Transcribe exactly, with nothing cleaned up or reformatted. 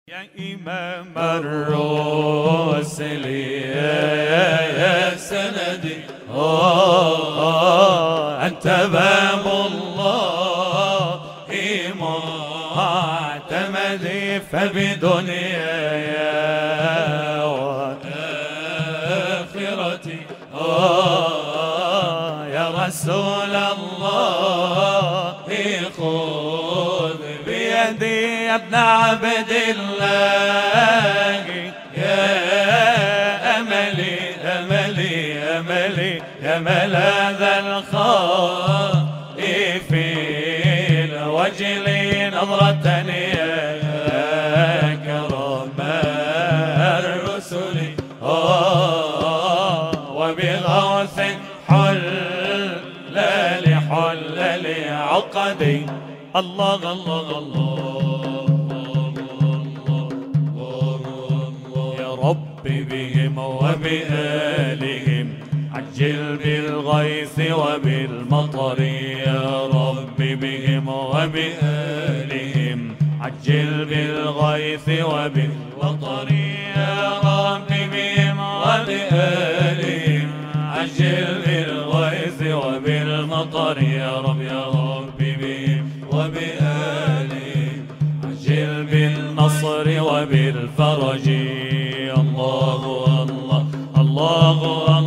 يا إمام الرسل يا سندي، أنت باب الله معتمدي، فبدنياي وآخرتي يا رسول الله خذ بيدي يا ابن عبد الله، يا أملي أملي أملي يا ملاذ الخائفين، وجلي نظرة يا كرم الرسل، وبغوث حل لحل عقدي. الله الله الله يا ربي بهم وبآلهم عجل بالغيث وبالمطر، يا ربي بهم وبآلهم عجل بالغيث وبالمطر، يا ربي بهم وبآلهم عجل بالغيث وبالمطر، يا رب يا ربي بهم وبآلهم عجل بالنصر وبالفرج. الله الله الله